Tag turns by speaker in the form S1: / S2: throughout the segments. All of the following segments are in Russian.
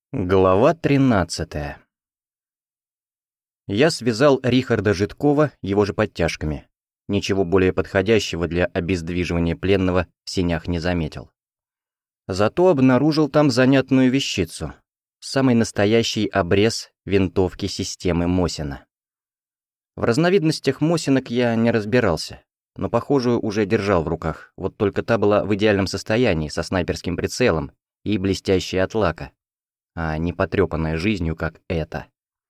S1: Глава 13. Я связал Рихарда Жидкова его же подтяжками. Ничего более подходящего для обездвиживания пленного в сенях не заметил. Зато обнаружил там занятную вещицу. Самый настоящий обрез винтовки системы Мосина. В разновидностях Мосинок я не разбирался, но похожую уже держал в руках, вот только та была в идеальном состоянии, со снайперским прицелом и блестящая от лака, а не потрепанная жизнью, как эта.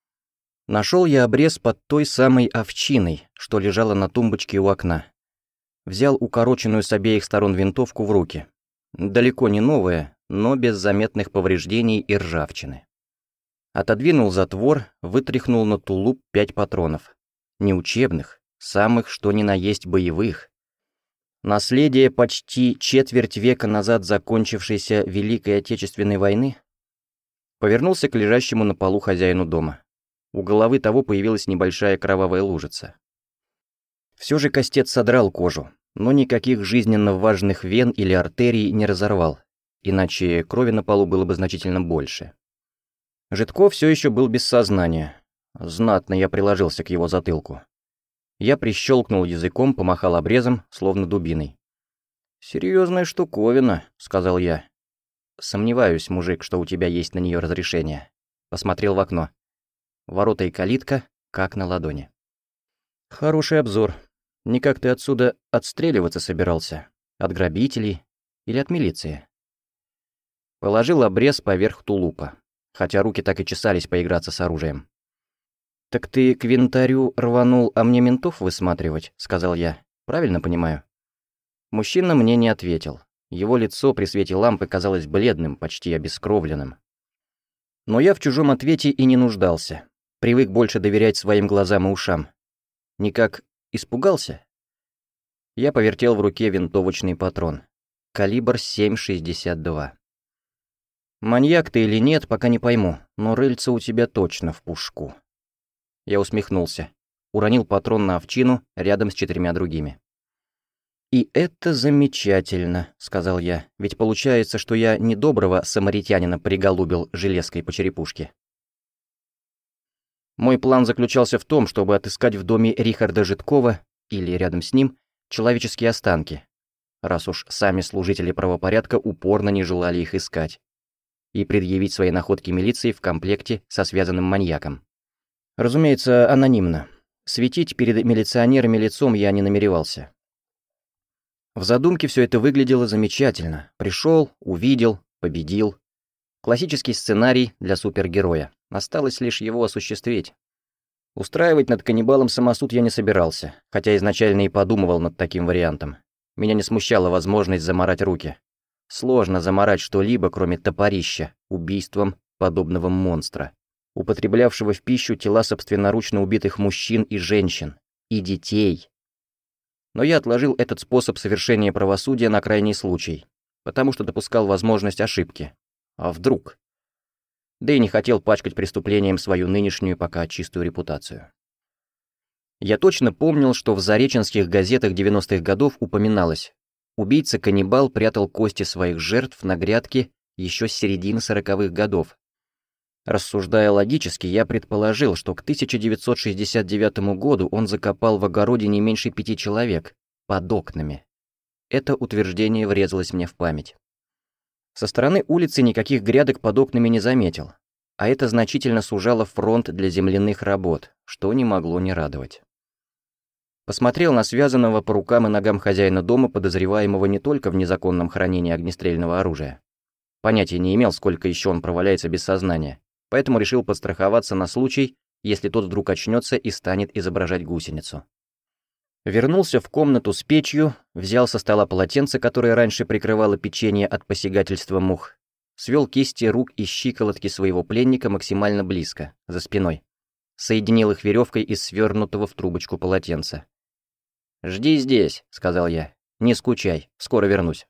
S1: Нашел я обрез под той самой овчиной, что лежала на тумбочке у окна. Взял укороченную с обеих сторон винтовку в руки. Далеко не новая, но без заметных повреждений и ржавчины. Отодвинул затвор, вытряхнул на тулуп 5 патронов. Не учебных, самых что ни на есть боевых. Наследие почти четверть века назад закончившейся Великой Отечественной войны. Повернулся к лежащему на полу хозяину дома. У головы того появилась небольшая кровавая лужица. Все же кастет содрал кожу, но никаких жизненно важных вен или артерий не разорвал, иначе крови на полу было бы значительно больше. Жидков все еще был без сознания. Знатно я приложился к его затылку. Я прищелкнул языком, помахал обрезом, словно дубиной. «Серьезная штуковина», — сказал я. «Сомневаюсь, мужик, что у тебя есть на нее разрешение». Посмотрел в окно. Ворота и калитка, как на ладони. «Хороший обзор. Никак ты отсюда отстреливаться собирался? От грабителей или от милиции?» Положил обрез поверх тулупа, хотя руки так и чесались поиграться с оружием. «Так ты к винтарю рванул, а мне ментов высматривать?» — сказал я. «Правильно понимаю?» Мужчина мне не ответил. Его лицо при свете лампы казалось бледным, почти обескровленным. Но я в чужом ответе и не нуждался. Привык больше доверять своим глазам и ушам. Никак испугался? Я повертел в руке винтовочный патрон. Калибр 7,62. «Маньяк ты или нет, пока не пойму, но рыльца у тебя точно в пушку». Я усмехнулся. Уронил патрон на овчину рядом с 4 другими. «И это замечательно», — сказал я, «ведь получается, что я недоброго самаритянина приголубил железкой по черепушке». Мой план заключался в том, чтобы отыскать в доме Рихарда Жидкова, или рядом с ним, человеческие останки, раз уж сами служители правопорядка упорно не желали их искать, и предъявить свои находки милиции в комплекте со связанным маньяком. Разумеется, анонимно. Светить перед милиционерами лицом я не намеревался. В задумке все это выглядело замечательно. Пришел, увидел, победил. Классический сценарий для супергероя. Осталось лишь его осуществить. Устраивать над каннибалом самосуд я не собирался, хотя изначально и подумывал над таким вариантом. Меня не смущала возможность замарать руки. Сложно замарать что-либо, кроме топорища, убийством подобного монстра, употреблявшего в пищу тела собственноручно убитых мужчин и женщин, и детей. Но я отложил этот способ совершения правосудия на крайний случай, потому что допускал возможность ошибки. А вдруг? Да и не хотел пачкать преступлением свою нынешнюю пока чистую репутацию. Я точно помнил, что в зареченских газетах 90-х годов упоминалось: убийца-каннибал прятал кости своих жертв на грядке еще с середины 40-х годов. Рассуждая логически, я предположил, что к 1969 году он закопал в огороде не меньше 5 человек, под окнами. Это утверждение врезалось мне в память. Со стороны улицы никаких грядок под окнами не заметил, а это значительно сужало фронт для земляных работ, что не могло не радовать. Посмотрел на связанного по рукам и ногам хозяина дома, подозреваемого не только в незаконном хранении огнестрельного оружия. Понятия не имел, сколько еще он проваляется без сознания, поэтому решил подстраховаться на случай, если тот вдруг очнется и станет изображать гусеницу. Вернулся в комнату с печью, взял со стола полотенце, которое раньше прикрывало печенье от посягательства мух, свел кисти рук и щиколотки своего пленника максимально близко, за спиной, соединил их веревкой из свернутого в трубочку полотенца. «Жди здесь», — сказал я, — «не скучай, скоро вернусь».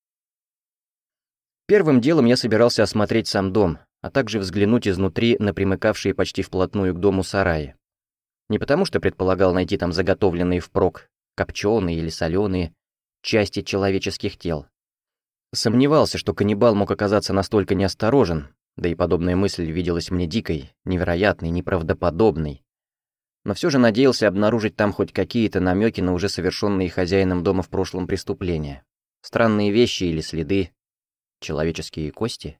S1: Первым делом я собирался осмотреть сам дом, а также взглянуть изнутри на примыкавшие почти вплотную к дому сараи. Не потому что предполагал найти там заготовленные впрок, копченые или соленые, части человеческих тел. Сомневался, что каннибал мог оказаться настолько неосторожен, Да и подобная мысль виделась мне дикой, невероятной, неправдоподобной. Но все же надеялся обнаружить там хоть какие-то намеки на уже совершенные хозяином дома в прошлом преступления. Странные вещи или следы, человеческие кости.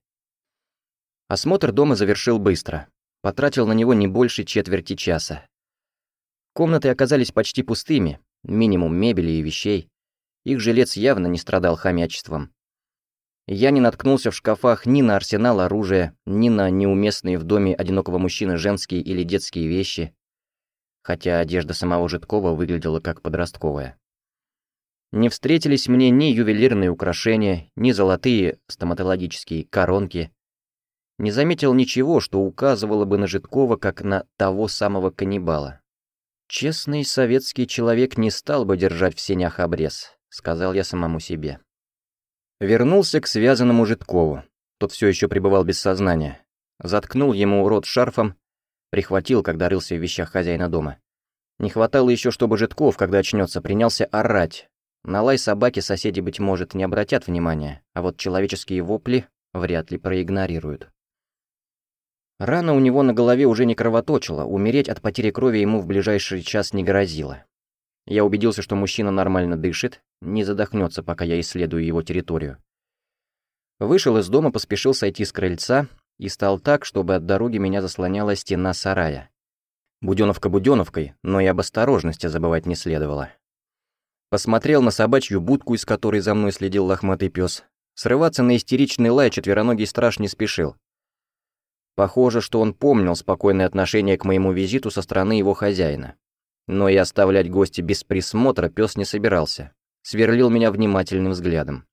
S1: Осмотр дома завершил быстро. Потратил на него не больше четверти часа. Комнаты оказались почти пустыми, минимум мебели и вещей. Их жилец явно не страдал хомячеством. Я не наткнулся в шкафах ни на арсенал оружия, ни на неуместные в доме одинокого мужчины женские или детские вещи, хотя одежда самого Жидкова выглядела как подростковая. Не встретились мне ни ювелирные украшения, ни золотые стоматологические коронки. Не заметил ничего, что указывало бы на Жидкова как на того самого каннибала. «Честный советский человек не стал бы держать в сенях обрез», — сказал я самому себе. Вернулся к связанному Жидкову. Тот все еще пребывал без сознания. Заткнул ему рот шарфом, прихватил, когда рылся в вещах хозяина дома. Не хватало еще, чтобы Жидков, когда очнется, принялся орать. На лай собаки соседи, быть может, не обратят внимания, а вот человеческие вопли вряд ли проигнорируют. Рана у него на голове уже не кровоточила, умереть от потери крови ему в ближайший час не грозило. Я убедился, что мужчина нормально дышит, не задохнется, пока я исследую его территорию. Вышел из дома, поспешил сойти с крыльца и стал так, чтобы от дороги меня заслоняла стена сарая. Будённовка будённовкой, но и об осторожности забывать не следовало. Посмотрел на собачью будку, из которой за мной следил лохматый пес. Срываться на истеричный лай четвероногий страж не спешил. Похоже, что он помнил спокойное отношение к моему визиту со стороны его хозяина. Но и оставлять гостя без присмотра пес не собирался. Сверлил меня внимательным взглядом.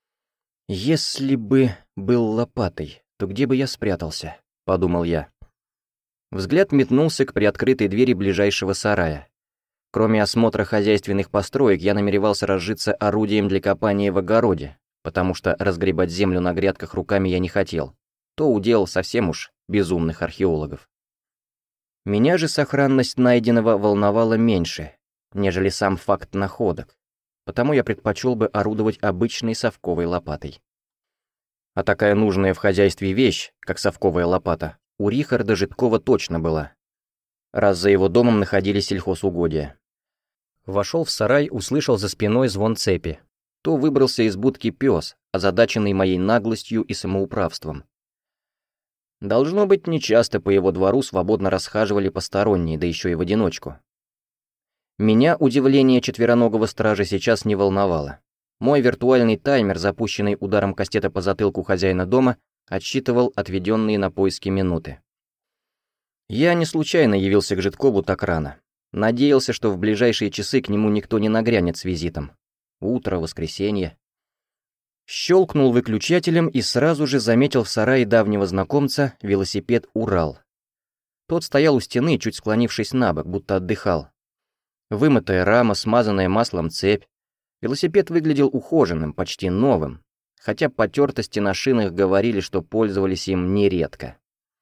S1: «Если бы был лопатой, то где бы я спрятался?» — подумал я. Взгляд метнулся к приоткрытой двери ближайшего сарая. Кроме осмотра хозяйственных построек, я намеревался разжиться орудием для копания в огороде, потому что разгребать землю на грядках руками я не хотел. То удел совсем уж безумных археологов. Меня же сохранность найденного волновала меньше, нежели сам факт находок, потому я предпочел бы орудовать обычной совковой лопатой. А такая нужная в хозяйстве вещь, как совковая лопата, у Рихарда Жидкова точно была, раз за его домом находились сельхозугодия. Вошел в сарай, услышал за спиной звон цепи. То выбрался из будки пес, озадаченный моей наглостью и самоуправством. Должно быть, нечасто по его двору свободно расхаживали посторонние, да еще и в одиночку. Меня удивление четвероногого стража сейчас не волновало. Мой виртуальный таймер, запущенный ударом кастета по затылку хозяина дома, отсчитывал отведенные на поиски минуты. Я не случайно явился к Жидкову так рано. Надеялся, что в ближайшие часы к нему никто не нагрянет с визитом. Утро, воскресенье. Щелкнул выключателем и сразу же заметил в сарае давнего знакомца велосипед «Урал». Тот стоял у стены, чуть склонившись набок, будто отдыхал. Вымытая рама, смазанная маслом цепь. Велосипед выглядел ухоженным, почти новым, хотя потертости на шинах говорили, что пользовались им нередко.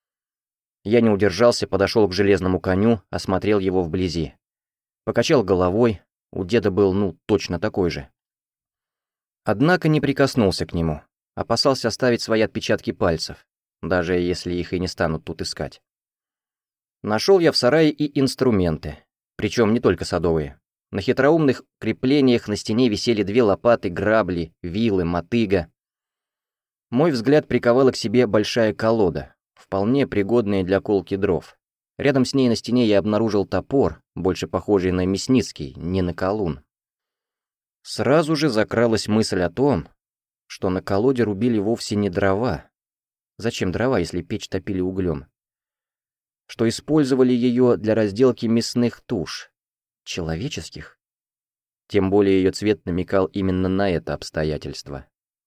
S1: Я не удержался, подошел к железному коню, осмотрел его вблизи. Покачал головой, у деда был, точно такой же. Однако не прикоснулся к нему, опасался оставить свои отпечатки пальцев, даже если их и не станут тут искать. Нашел я в сарае и инструменты, причем не только садовые. На хитроумных креплениях на стене висели 2 лопаты, грабли, вилы, мотыга. Мой взгляд приковала к себе большая колода, вполне пригодная для колки дров. Рядом с ней на стене я обнаружил топор, больше похожий на мясницкий, не на колун. Сразу же закралась мысль о том, что на колоде рубили вовсе не дрова. Зачем дрова, если печь топили углем? Что использовали ее для разделки мясных туш. Человеческих? Тем более ее цвет намекал именно на это обстоятельство.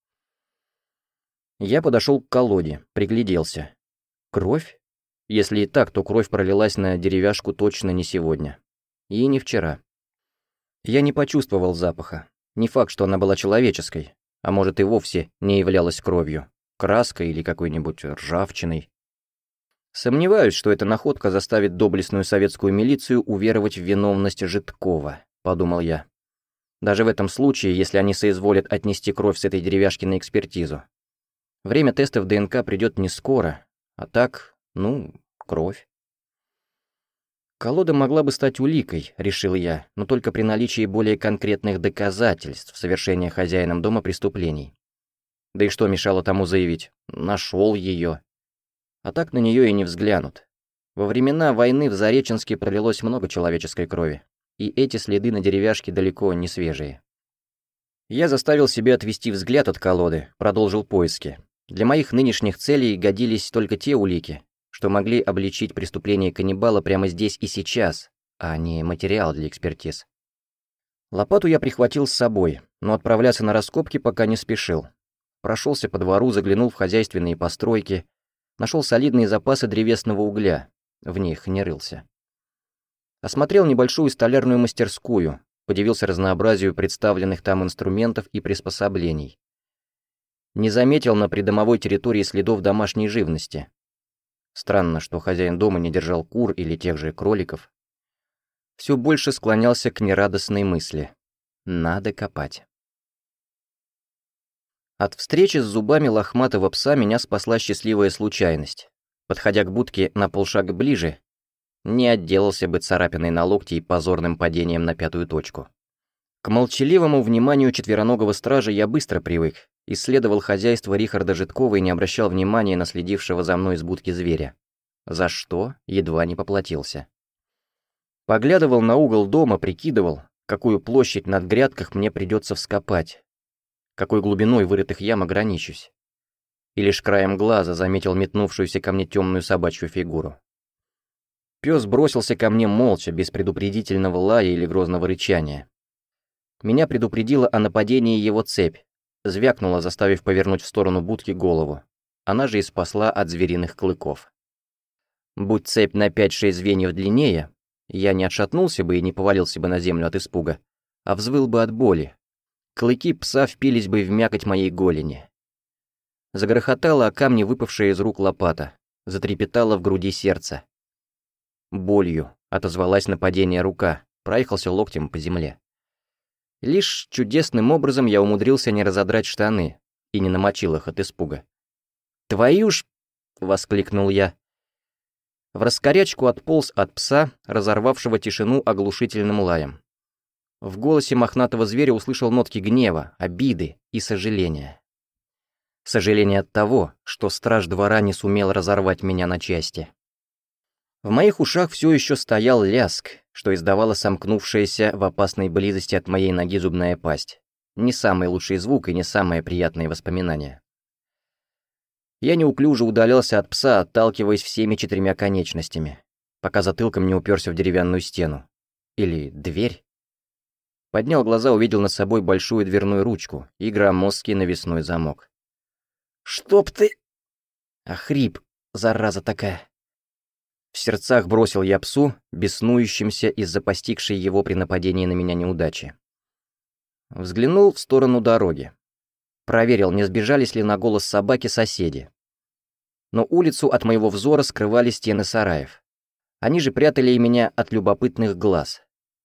S1: Я подошел к колоде, пригляделся. Кровь? Если и так, то кровь пролилась на деревяшку точно не сегодня. И не вчера. Я не почувствовал запаха. Не факт, что она была человеческой, а может и вовсе не являлась кровью, краской или какой-нибудь ржавчиной. Сомневаюсь, что эта находка заставит доблестную советскую милицию уверовать в виновность Жидкова, подумал я. Даже в этом случае, если они соизволят отнести кровь с этой деревяшки на экспертизу. Время тестов ДНК придет не скоро, а так, кровь. Колода могла бы стать уликой, решил я, но только при наличии более конкретных доказательств совершения хозяином дома преступлений. Да и что мешало тому заявить? Нашел ее. А так на нее и не взглянут. Во времена войны в Зареченске пролилось много человеческой крови, и эти следы на деревяшке далеко не свежие. Я заставил себя отвести взгляд от колоды, продолжил поиски. Для моих нынешних целей годились только те улики, что могли обличить преступление каннибала прямо здесь и сейчас, а не материал для экспертиз. Лопату я прихватил с собой, но отправляться на раскопки пока не спешил. Прошелся по двору, заглянул в хозяйственные постройки, нашел солидные запасы древесного угля, в них не рылся. Осмотрел небольшую столярную мастерскую, подивился разнообразию представленных там инструментов и приспособлений. Не заметил на придомовой территории следов домашней живности. Странно, что хозяин дома не держал кур или тех же кроликов. Все больше склонялся к нерадостной мысли. Надо копать. От встречи с зубами лохматого пса меня спасла счастливая случайность. Подходя к будке на полшага ближе, не отделался бы царапиной на локте и позорным падением на пятую точку. К молчаливому вниманию четвероногого стража я быстро привык, исследовал хозяйство Рихарда Житкова и не обращал внимания на следившего за мной из будки зверя. За что едва не поплатился. Поглядывал на угол дома, прикидывал, какую площадь на грядках мне придется вскопать, какой глубиной вырытых ям ограничусь. И лишь краем глаза заметил метнувшуюся ко мне темную собачью фигуру. Пес бросился ко мне молча, без предупредительного лая или грозного рычания. Меня предупредила о нападении его цепь, звякнула, заставив повернуть в сторону будки голову. Она же и спасла от звериных клыков. Будь цепь на 5-6 звеньев длиннее, я не отшатнулся бы и не повалился бы на землю от испуга, а взвыл бы от боли. Клыки пса впились бы в мякоть моей голени. Загрохотала о камни выпавшая из рук лопата, затрепетало в груди сердце. Болью отозвалась на падение рука, проехался локтем по земле. Лишь чудесным образом я умудрился не разодрать штаны и не намочил их от испуга. «Твою ж!» — воскликнул я. В раскорячку отполз от пса, разорвавшего тишину оглушительным лаем. В голосе мохнатого зверя услышал нотки гнева, обиды и сожаления. Сожаление от того, что страж двора не сумел разорвать меня на части. В моих ушах все еще стоял ляск, что издавала сомкнувшаяся в опасной близости от моей ноги зубная пасть. Не самый лучший звук и не самые приятные воспоминания. Я неуклюже удалялся от пса, отталкиваясь всеми 4 конечностями, пока затылком не уперся в деревянную стену. Или дверь. Поднял глаза, увидел над собой большую дверную ручку и громоздкий навесной замок. «Чтоб ты...» Охрип, зараза такая. В сердцах бросил я псу, беснующимся из-за постигшей его при нападении на меня неудачи. Взглянул в сторону дороги. Проверил, не сбежались ли на голос собаки соседи. Но улицу от моего взора скрывали стены сараев. Они же прятали и меня от любопытных глаз.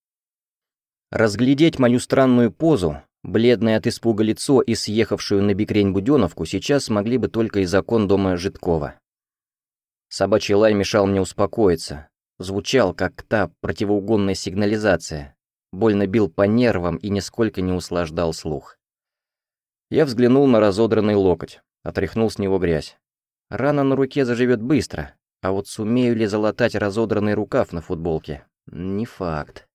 S1: Разглядеть мою странную позу, бледное от испуга лицо и съехавшую на бикрень буденовку сейчас смогли бы только из окон дома Житкова. Собачий лай мешал мне успокоиться. Звучал, как та противоугонная сигнализация. Больно бил по нервам и нисколько не услаждал слух. Я взглянул на разодранный локоть, отряхнул с него грязь. Рана на руке заживет быстро, а вот сумею ли залатать разодранный рукав на футболке? Не факт.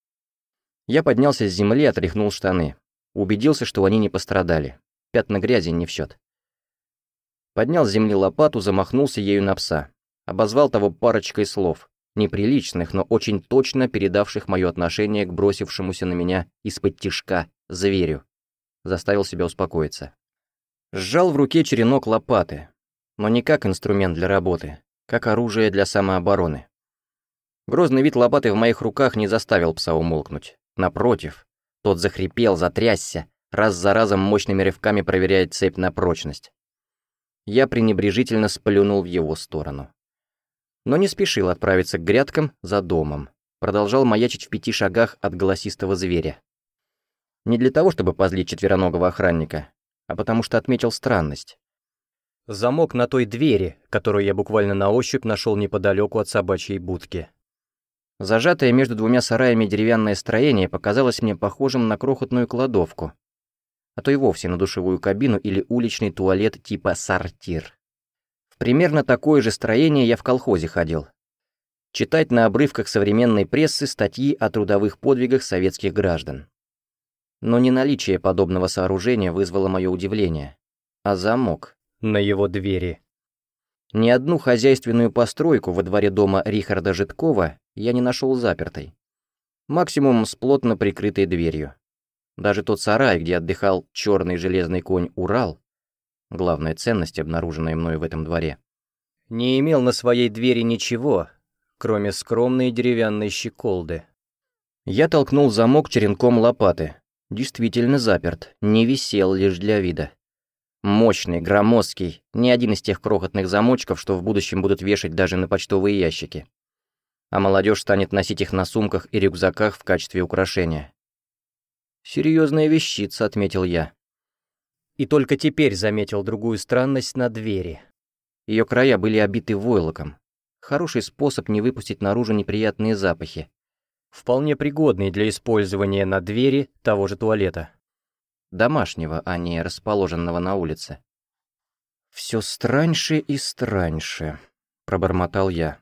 S1: Я поднялся с земли, отряхнул штаны. Убедился, что они не пострадали. Пятна грязи не в счет. Поднял с земли лопату, замахнулся ею на пса. Обозвал того парочкой слов, неприличных, но очень точно передавших мое отношение к бросившемуся на меня из-под тишка зверю. Заставил себя успокоиться. Сжал в руке черенок лопаты, но не как инструмент для работы, как оружие для самообороны. Грозный вид лопаты в моих руках не заставил пса умолкнуть. Напротив, тот захрипел, затрясся, раз за разом мощными рывками проверяя цепь на прочность. Я пренебрежительно сплюнул в его сторону. Но не спешил отправиться к грядкам за домом. Продолжал маячить в 5 шагах от голосистого зверя. Не для того, чтобы позлить четвероногого охранника, а потому что отметил странность. Замок на той двери, которую я буквально на ощупь нашел неподалеку от собачьей будки. Зажатое между двумя сараями деревянное строение показалось мне похожим на крохотную кладовку, а то и вовсе на душевую кабину или уличный туалет типа сортир. В примерно такое же строение я в колхозе ходил. Читать на обрывках современной прессы статьи о трудовых подвигах советских граждан. Но не наличие подобного сооружения вызвало мое удивление, а замок на его двери. Ни одну хозяйственную постройку во дворе дома Рихарда Житкова я не нашел запертой. Максимум с плотно прикрытой дверью. Даже тот сарай, где отдыхал черный железный конь Урал, главная ценность, обнаруженная мною в этом дворе, не имел на своей двери ничего, кроме скромной деревянной щеколды. Я толкнул замок черенком лопаты. Действительно заперт, не висел лишь для вида. Мощный, громоздкий, не один из тех крохотных замочков, что в будущем будут вешать даже на почтовые ящики. А молодежь станет носить их на сумках и рюкзаках в качестве украшения. «Серьезная вещица», — отметил я. И только теперь заметил другую странность на двери. Ее края были обиты войлоком. Хороший способ не выпустить наружу неприятные запахи. Вполне пригодный для использования на двери того же туалета. Домашнего, а не расположенного на улице. «Все страньше и страньше», — пробормотал я.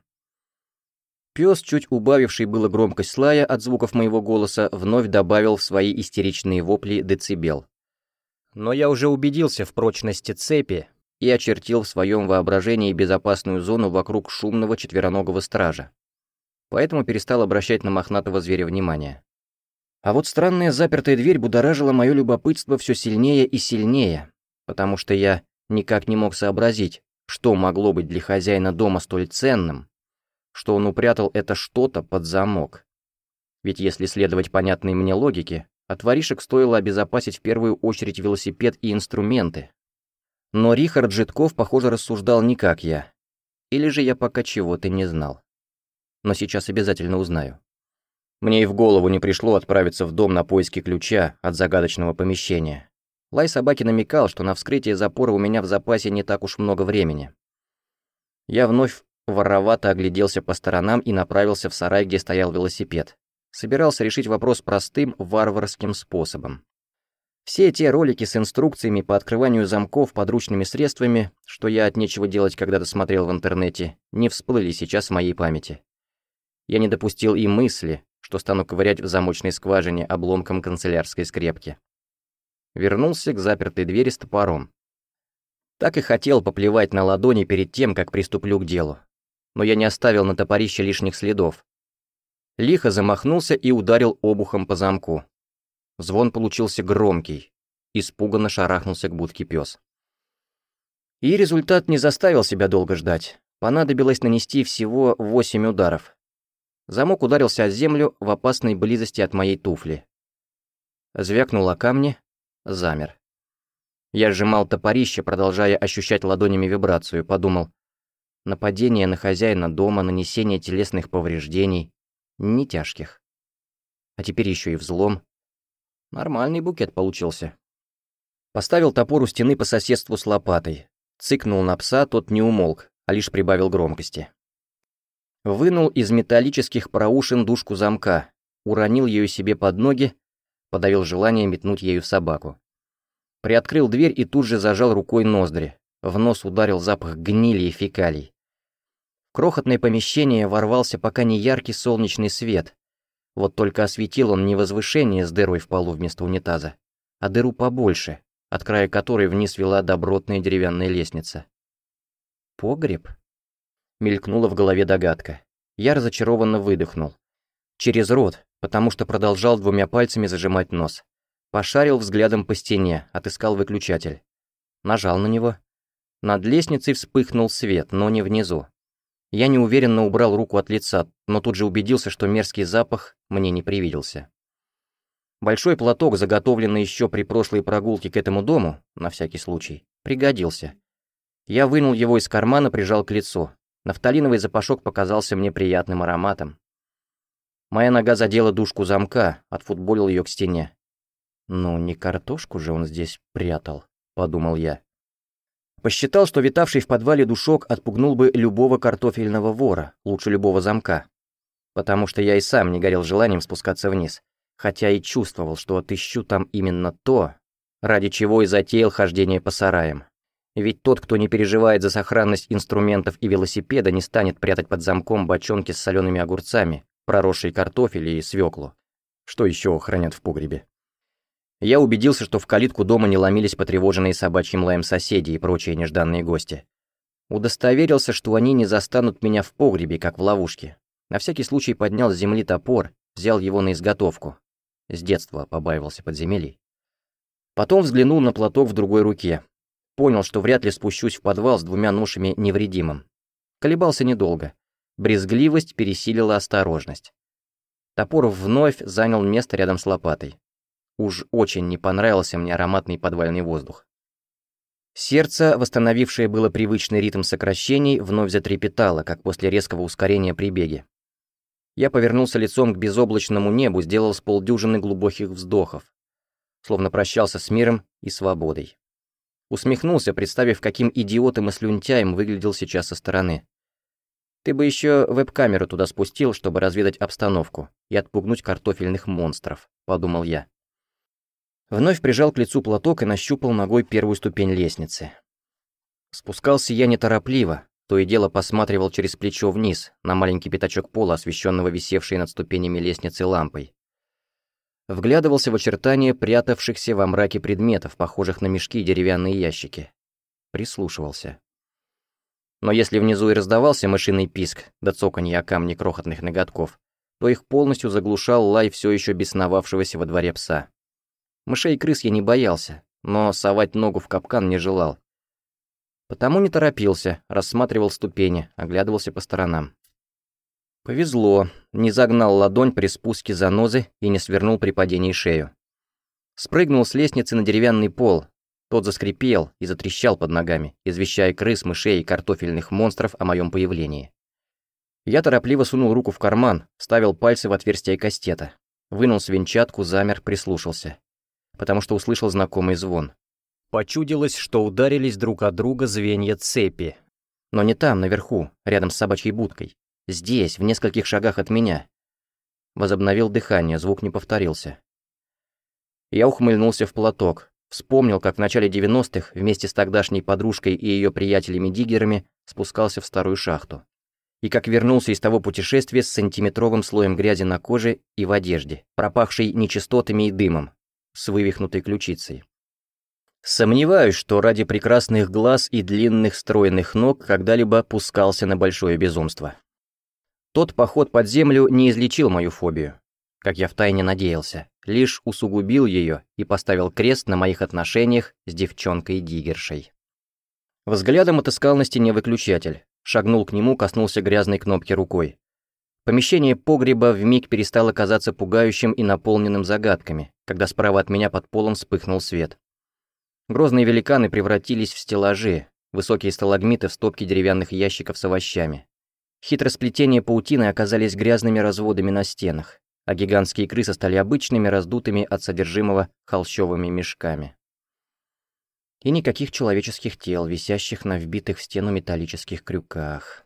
S1: Пес, чуть убавивший было громкость лая от звуков моего голоса, вновь добавил в свои истеричные вопли децибел. Но я уже убедился в прочности цепи и очертил в своем воображении безопасную зону вокруг шумного четвероногого стража. Поэтому перестал обращать на мохнатого зверя внимание. А вот странная запертая дверь будоражила мое любопытство все сильнее и сильнее, потому что я никак не мог сообразить, что могло быть для хозяина дома столь ценным, что он упрятал это что-то под замок. Ведь если следовать понятной мне логике, от воришек стоило обезопасить в первую очередь велосипед и инструменты. Но Рихард Житков, похоже, рассуждал не как я. Или же я пока чего-то не знал. Но сейчас обязательно узнаю. Мне и в голову не пришло отправиться в дом на поиски ключа от загадочного помещения. Лай собаки намекал, что на вскрытие запора у меня в запасе не так уж много времени. Я вновь воровато огляделся по сторонам и направился в сарай, где стоял велосипед. Собирался решить вопрос простым, варварским способом. Все те ролики с инструкциями по открыванию замков подручными средствами, что я от нечего делать когда-то смотрел в интернете, не всплыли сейчас в моей памяти. Я не допустил и мысли, что стану ковырять в замочной скважине обломком канцелярской скрепки. Вернулся к запертой двери с топором. Так и хотел поплевать на ладони перед тем, как приступлю к делу. Но я не оставил на топорище лишних следов. Лихо замахнулся и ударил обухом по замку. Звон получился громкий. Испуганно шарахнулся к будке пес. И результат не заставил себя долго ждать. Понадобилось нанести всего 8 ударов. Замок ударился о землю в опасной близости от моей туфли. Звякнул о камни, замер. Я сжимал топорище, продолжая ощущать ладонями вибрацию, подумал. Нападение на хозяина дома, нанесение телесных повреждений, не тяжких. А теперь еще и взлом. Нормальный букет получился. Поставил топор у стены по соседству с лопатой. Цыкнул на пса, тот не умолк, а лишь прибавил громкости. Вынул из металлических проушин дужку замка, уронил ее себе под ноги, подавил желание метнуть ею в собаку. Приоткрыл дверь и тут же зажал рукой ноздри. В нос ударил запах гнили и фекалий. В крохотное помещение ворвался пока не яркий солнечный свет. Вот только осветил он не возвышение с дырой в полу вместо унитаза, а дыру побольше, от края которой вниз вела добротная деревянная лестница. «Погреб?» Мелькнула в голове догадка. Я разочарованно выдохнул. Через рот, потому что продолжал двумя пальцами зажимать нос. Пошарил взглядом по стене, отыскал выключатель. Нажал на него. Над лестницей вспыхнул свет, но не внизу. Я неуверенно убрал руку от лица, но тут же убедился, что мерзкий запах мне не привиделся. Большой платок, заготовленный еще при прошлой прогулке к этому дому, на всякий случай, пригодился. Я вынул его из кармана, прижал к лицу. Нафталиновый запашок показался мне приятным ароматом. Моя нога задела дужку замка, отфутболил ее к стене. «Ну, не картошку же он здесь прятал», — подумал я. Посчитал, что витавший в подвале душок отпугнул бы любого картофельного вора, лучше любого замка. Потому что я и сам не горел желанием спускаться вниз, хотя и чувствовал, что отыщу там именно то, ради чего и затеял хождение по сараям. Ведь тот, кто не переживает за сохранность инструментов и велосипеда, не станет прятать под замком бочонки с солеными огурцами, проросший картофель и свеклу. Что еще хранят в погребе? Я убедился, что в калитку дома не ломились потревоженные собачьим лаем соседи и прочие нежданные гости. Удостоверился, что они не застанут меня в погребе, как в ловушке. На всякий случай поднял с земли топор, взял его на изготовку. С детства побаивался подземелий. Потом взглянул на платок в другой руке. Понял, что вряд ли спущусь в подвал с 2 ношами невредимым. Колебался недолго. Брезгливость пересилила осторожность. Топор вновь занял место рядом с лопатой. Уж очень не понравился мне ароматный подвальный воздух. Сердце, восстановившее было привычный ритм сокращений, вновь затрепетало, как после резкого ускорения при беге. Я повернулся лицом к безоблачному небу, сделал с полдюжины глубоких вздохов, словно прощался с миром и свободой. Усмехнулся, представив, каким идиотом и слюнтяем выглядел сейчас со стороны. Ты бы еще веб-камеру туда спустил, чтобы разведать обстановку и отпугнуть картофельных монстров, подумал я. Вновь прижал к лицу платок и нащупал ногой первую ступень лестницы. Спускался я неторопливо, то и дело посматривал через плечо вниз, на маленький пятачок пола, освещенного висевшей над ступенями лестницы лампой. Вглядывался в очертания прятавшихся во мраке предметов, похожих на мешки и деревянные ящики. Прислушивался. Но если внизу и раздавался мышиный писк, да цоканье о камни крохотных ноготков, то их полностью заглушал лай все еще бесновавшегося во дворе пса. Мышей и крыс я не боялся, но совать ногу в капкан не желал. Потому не торопился, рассматривал ступени, оглядывался по сторонам. Повезло, не загнал ладонь при спуске занозы и не свернул при падении шею. Спрыгнул с лестницы на деревянный пол, тот заскрипел и затрещал под ногами, извещая крыс, мышей и картофельных монстров о моем появлении. Я торопливо сунул руку в карман, вставил пальцы в отверстие кастета, вынул свинчатку, замер, прислушался, потому что услышал знакомый звон. Почудилось, что ударились друг от друга звенья цепи. Но не там, наверху, рядом с собачьей будкой. Здесь, в нескольких шагах от меня. Возобновил дыхание, звук не повторился. Я ухмыльнулся в платок, вспомнил, как в начале 90-х вместе с тогдашней подружкой и ее приятелями-диггерами спускался в старую шахту. И как вернулся из того путешествия с сантиметровым слоем грязи на коже и в одежде, пропахшей нечистотами и дымом, с вывихнутой ключицей. Сомневаюсь, что ради прекрасных глаз и длинных стройных ног когда-либо пускался на большое безумство. Тот поход под землю не излечил мою фобию, как я втайне надеялся, лишь усугубил ее и поставил крест на моих отношениях с девчонкой-диггершей. Взглядом отыскал на стене выключатель, шагнул к нему, коснулся грязной кнопки рукой. Помещение погреба вмиг перестало казаться пугающим и наполненным загадками, когда справа от меня под полом вспыхнул свет. Грозные великаны превратились в стеллажи, высокие сталагмиты в стопки деревянных ящиков с овощами. Хитросплетения паутины оказались грязными разводами на стенах, а гигантские крысы стали обычными, раздутыми от содержимого холщовыми мешками. И никаких человеческих тел, висящих на вбитых в стену металлических крюках.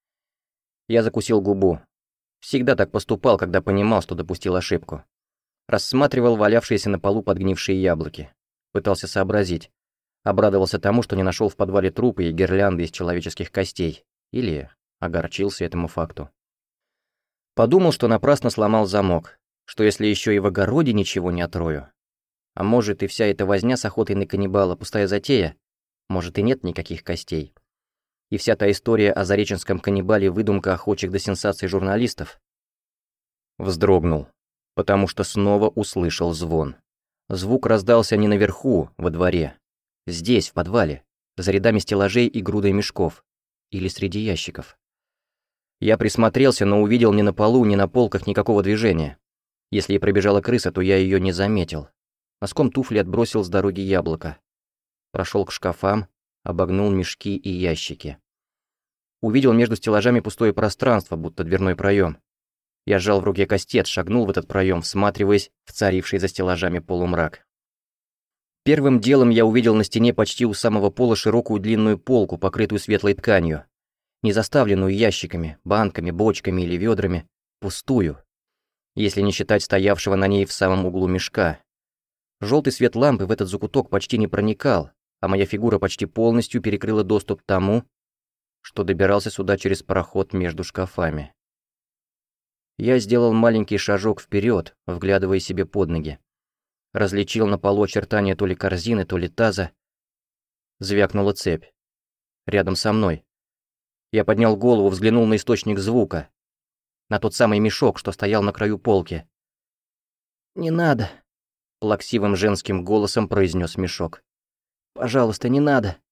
S1: Я закусил губу. Всегда так поступал, когда понимал, что допустил ошибку. Рассматривал валявшиеся на полу подгнившие яблоки. Пытался сообразить. Обрадовался тому, что не нашел в подвале трупы и гирлянды из человеческих костей. Или огорчился этому факту. Подумал, что напрасно сломал замок, что если еще и в огороде ничего не отрою. А может, и вся эта возня с охотой на каннибала пустая затея? Может, и нет никаких костей. И вся та история о зареченском каннибале выдумка охочих до сенсаций журналистов? Вздрогнул, потому что снова услышал звон. Звук раздался не наверху, во дворе. Здесь, в подвале, за рядами стеллажей и грудой мешков. Или среди ящиков. Я присмотрелся, но увидел ни на полу, ни на полках никакого движения. Если и пробежала крыса, то я ее не заметил. Носком туфли отбросил с дороги яблоко. Прошел к шкафам, обогнул мешки и ящики. Увидел между стеллажами пустое пространство, будто дверной проем. Я сжал в руке кастет, шагнул в этот проем, всматриваясь в царивший за стеллажами полумрак. Первым делом я увидел на стене почти у самого пола широкую длинную полку, покрытую светлой тканью, не заставленную ящиками, банками, бочками или ведрами, пустую, если не считать стоявшего на ней в самом углу мешка. Желтый свет лампы в этот закуток почти не проникал, а моя фигура почти полностью перекрыла доступ к тому, что добирался сюда через проход между шкафами. Я сделал маленький шажок вперед, вглядывая себе под ноги. Различил на полу очертания то ли корзины, то ли таза. Звякнула цепь. Рядом со мной. Я поднял голову, взглянул на источник звука. На тот самый мешок, что стоял на краю полки. «Не надо», — плаксивым женским голосом произнес мешок. «Пожалуйста, не надо».